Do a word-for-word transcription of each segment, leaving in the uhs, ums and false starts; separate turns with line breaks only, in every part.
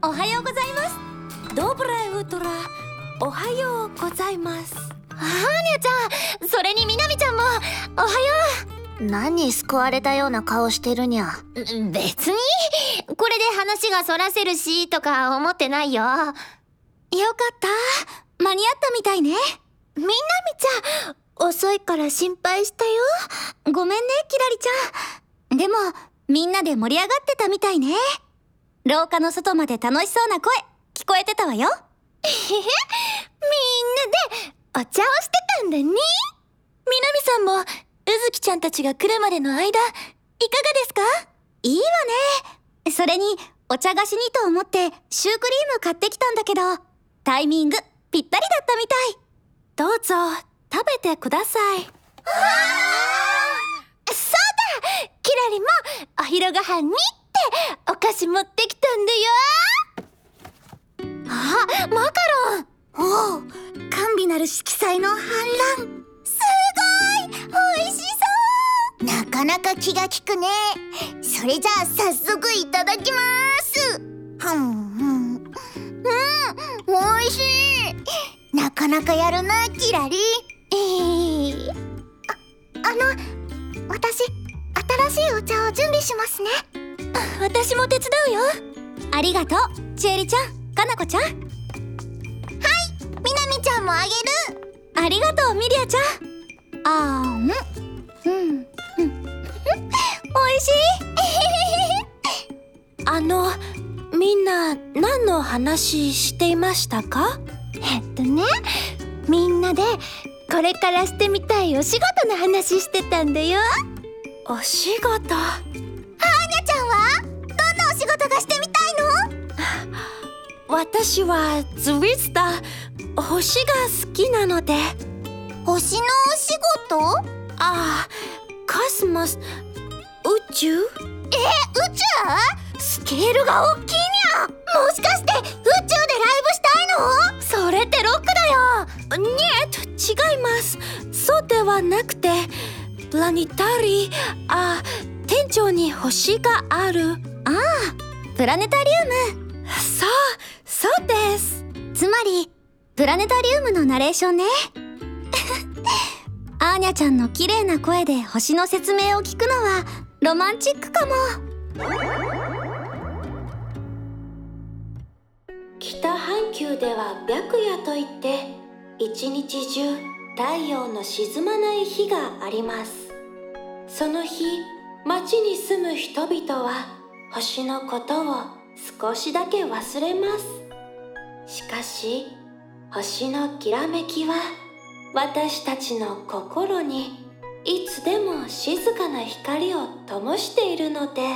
おはようございます。ドブライウトラ、おはようございます。
アーニャちゃん、それにみなみちゃんもおはよ
う。何救われたような顔してるにゃ。
別にこれで話がそらせるしとか思ってないよ。よかっ
た、間に合ったみたいね。
みなみちゃん、遅いから心配したよ。
ごめんねキラリちゃん。でもみんなで盛り上がってたみたいね。廊下の外まで楽しそうな声聞こえてたわよ。
えへへ、みんなでお茶をしてたんだね。みなみさんもうずきちゃんたちが来るまでの間いかがですか？
いいわね。それにお茶菓子にと思ってシュークリーム買ってきたんだけど、タイミングぴったりだったみたい。どうぞ食べてください。
あー、そうだ、キラリもお昼ご飯にってお菓子持ってきたんだよ。あ、マカロン。
おお、甘美なる色彩の反乱。
すごい、美味しそう。
なかなか気が利くね。それじゃあ早速いただきます。ふんふん、うん、美味しい。なかなかやるなキラリ。
えー、
あ、あの私新しいお茶を準備しますね。
私も手伝うよ。
ありがとうちえりちゃん、かなこちゃん。はい、
みなみちゃんもあげる。
ありがとうミリアちゃん。あーん、うん、うん、おいしい。あの、みんな何の話していましたか？
えっとね、みんなでこれからしてみたいお仕事の話してたんだよ。
お仕事。
アーニャちゃんはどんなお仕事がしてみたいの？
私はズウィスター、星が好きなので。
星のお仕事？
ああ、コスモス、宇宙？
え、宇宙？スケールが大きいにゃ。もしかして宇宙でライブしたいの？
それってロックだよ。にえと違います。そうではなくて、プラネタリー、あ、天井に星がある。ああ、プラネタリウム。そう、そうです。つまりプラネタリウムのナレーションね。アーニャちゃんの綺麗な声で星の説明を聞くのはロマンチックかも。北半球では白夜といって一日中太陽の沈まない日があります。その日、町に住む人々は星のことを少しだけ忘れます。しかし星のきらめきは私たちの心にいつでも静かな光を灯しているので。は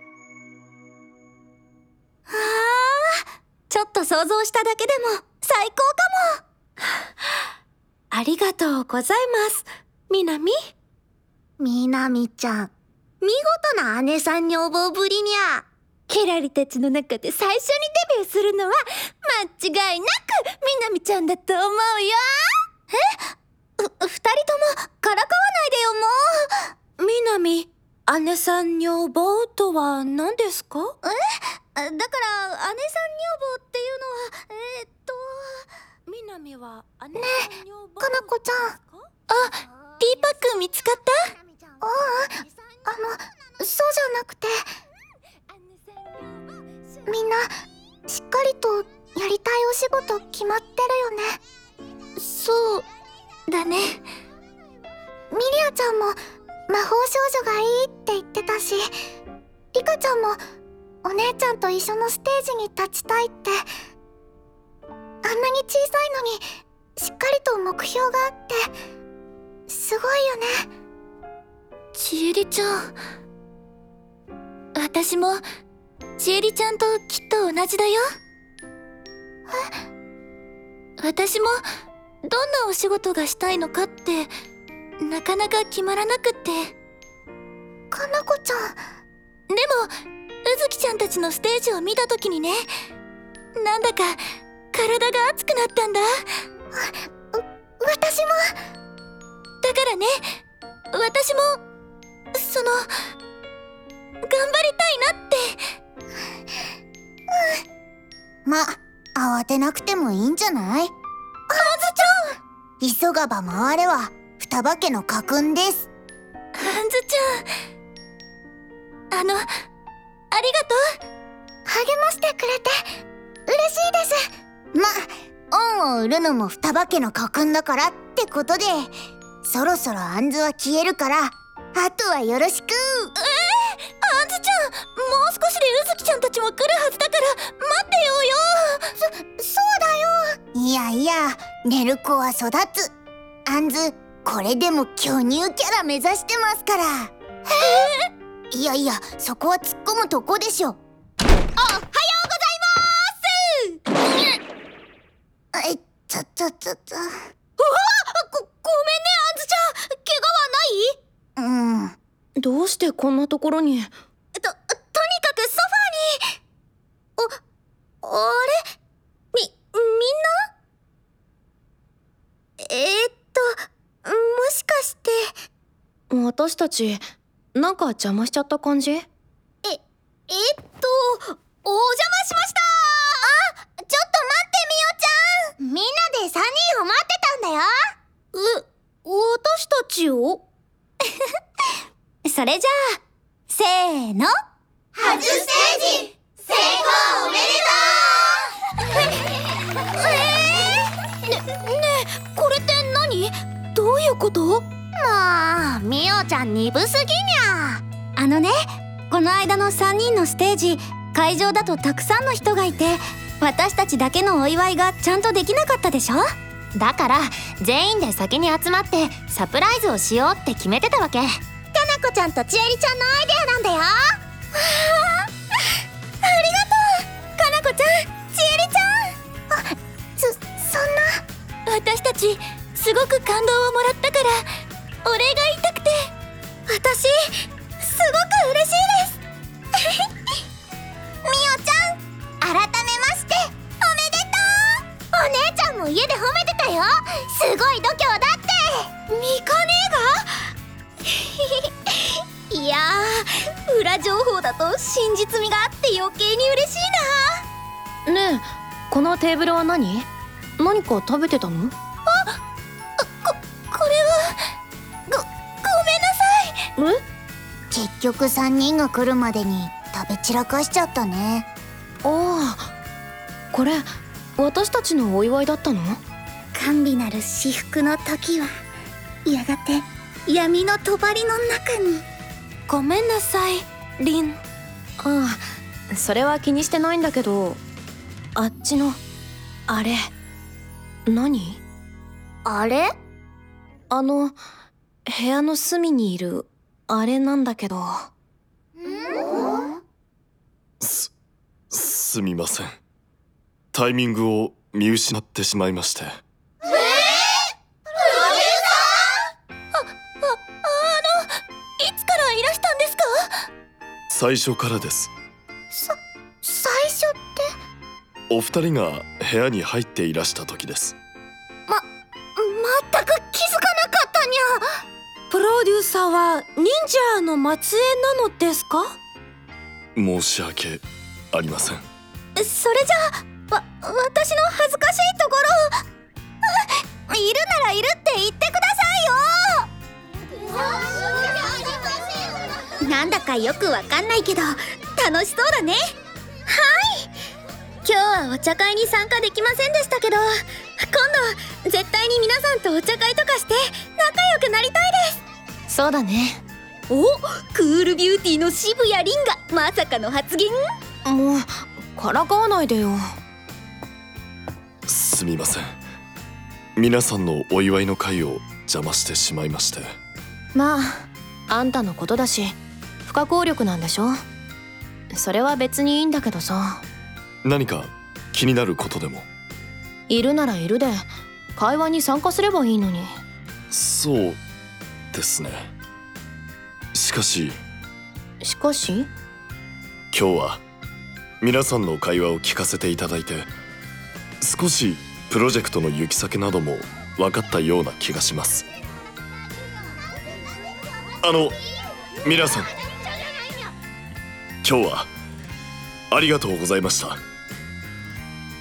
あ、ちょっと想像しただけでも最高かも。ありがとうございます、みなみ。
みなみちゃん、見事な姉さん女房ぶりにゃ。
キラリたちの中で最初にデビューするのは間違いなくみなみちゃんだと思うよ。
え？う、二人ともからかわないでよ、もう。みなみ、姉さん女房とは何ですか？
え？だから姉さん女房っていうのは、えー、っと
みなみは姉
ね
さん女房。
え、かなこちゃん。
あ、ティーパック見つかった？
ううん、あの、そうじゃなくて、みんなしっかりとやりたいお仕事決まってるよね。
そうだね。
ミリアちゃんも魔法少女がいいって言ってたし、リカちゃんもお姉ちゃんと一緒のステージに立ちたいって。あんなに小さいのにしっかりと目標があってすごいよね。
ちえりちゃん、私もちえりちゃんときっと同じだよ。え？私もどんなお仕事がしたいのかってなかなか決まらなくって。
かなこちゃん。
でもうずきちゃんたちのステージを見た時にね、なんだか体が熱くなったんだ。
私も。
だからね、私もその頑張りたいなって。
うん、 ま、慌てなくてもいいんじゃない？あずちゃん、急がば回れは双葉家の家訓です。
あずちゃん、あの、ありがとう。
励ましてくれて嬉しいです。ま、恩を売るのも双葉家の家訓だからってことで、そろそろあんずは消えるから、あとはよろしく。えー、
あんずちゃん、もう少しでうずきちゃんたちも来るはずだから待ってようよ。
そ、そうだよ。いやいや、寝る子は育つ。あんず、これでも巨乳キャラ目指してますから。えー、いやいや、そこは突っ込むとこでしょ。おはようございまーす。え、ちょちょちょちょ。うわ
あ、ご、ごめんね、あんずちゃん。怪我はない？
うん。
どうしてこんなところに？と、とにかくソファーに。あ、あれ？み、みんな？えー、っと、もしかして。私たち、なんか邪魔しちゃった感じ？え、えっと、お邪魔しました。
あ、ちょっと待って、みおちゃん。みんなでさんにんを待ってたんだよ。
え、私たちを？
それじゃあ、せーの。初ステージ、成功おめでとう。
えー、ね、ねえ、これって何？どういうこと？
もう、みおちゃん鈍すぎにゃ。あのね、この間のさんにんのステージ、会場だとたくさんの人がいて、私たちだけのお祝いがちゃんとできなかったでしょ？だから全員で先に集まってサプライズをしようって決めてたわけ。かなこちゃんとちえりちゃんのアイデアなんだよ。わあ、ありがとう、かなこちゃん、ちえりちゃん。あ、そ、そんな。
私たちすごく感動をもらったからお礼が言いたくて。
私すごく嬉しいです。みおちゃん、改めましておめでとう。お姉ちゃんも家で褒めてたよ。すごい度胸だって。
ミカ姉がいやー、裏情報だと真実味があって余計に嬉しいな。ねえ、このテーブルは何？何か食べてたの？あ、こ、これはご、ごめんなさい。え？
結局さんにんが来るまでに食べ散らかしちゃったね。
ああ、これ私たちのお祝いだったの？
甘美なる至福の時はやがて闇の帳の中に。
ごめんなさい、リン。ああ、それは気にしてないんだけど、あっちのあれ何？
あれ？
あの部屋の隅にいるあれなんだけど。
す、すみません。タイミングを見失ってしまいまして。えー、
プロデューサー？
あ、あ、あの、いつからいらしたんですか？
最初からです。
さ、最初って？
お二人が部屋に入っていらした時です。
ま、全く気づかなかったにゃ。
プロデューサーは忍者の末裔なのですか？
申し訳ありません。
それじゃあ、わ、私の恥ずかしいところ。
いるならいるって言ってくださいよ。なんだかよくわかんないけど楽しそうだね。はい、
今日はお茶会に参加できませんでしたけど、今度絶対に皆さんとお茶会とかして仲良くなりたいです。そうだね。
お、クールビューティーの渋谷凛がまさかの発言？
もうからかわないでよ。
すみません。皆さんのお祝いの会を邪魔してしまいまして。
まあ、あんたのことだし不可抗力なんでしょ。それは別にいいんだけどさ。
何か気になることでも？
いるならいるで会話に参加すればいいのに。
そうですね。しかし
しかし
今日は皆さんの会話を聞かせていただいて、少しプロジェクトの行き先なども分かったような気がします。あの皆さん、今日はありがとうございました。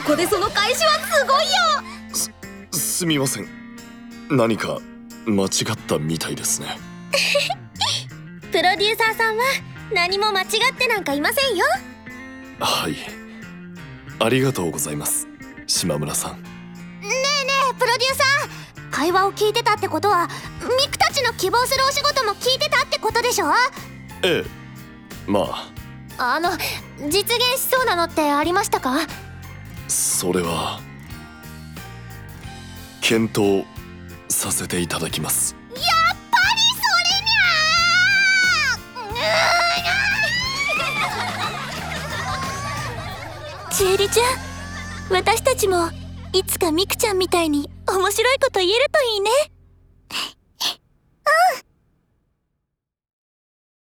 こでその返しはすごいよ。
すすみません、何か間違ったみたいですね。
プロデューサーさんは何も間違ってなんかいませんよ。
はい、ありがとうございます、島村さん。
ねえねえプロデューサー、会話を聞いてたってことはミクたちの希望するお仕事も聞いてたってことでしょ？
ええ、まあ
あの実現しそうなのってありましたか？
それは検討させていただきます。
やっぱりそれにゃー。ちえりちゃん、私たちもいつかミクちゃんみたいに面白いこと言えるといいね。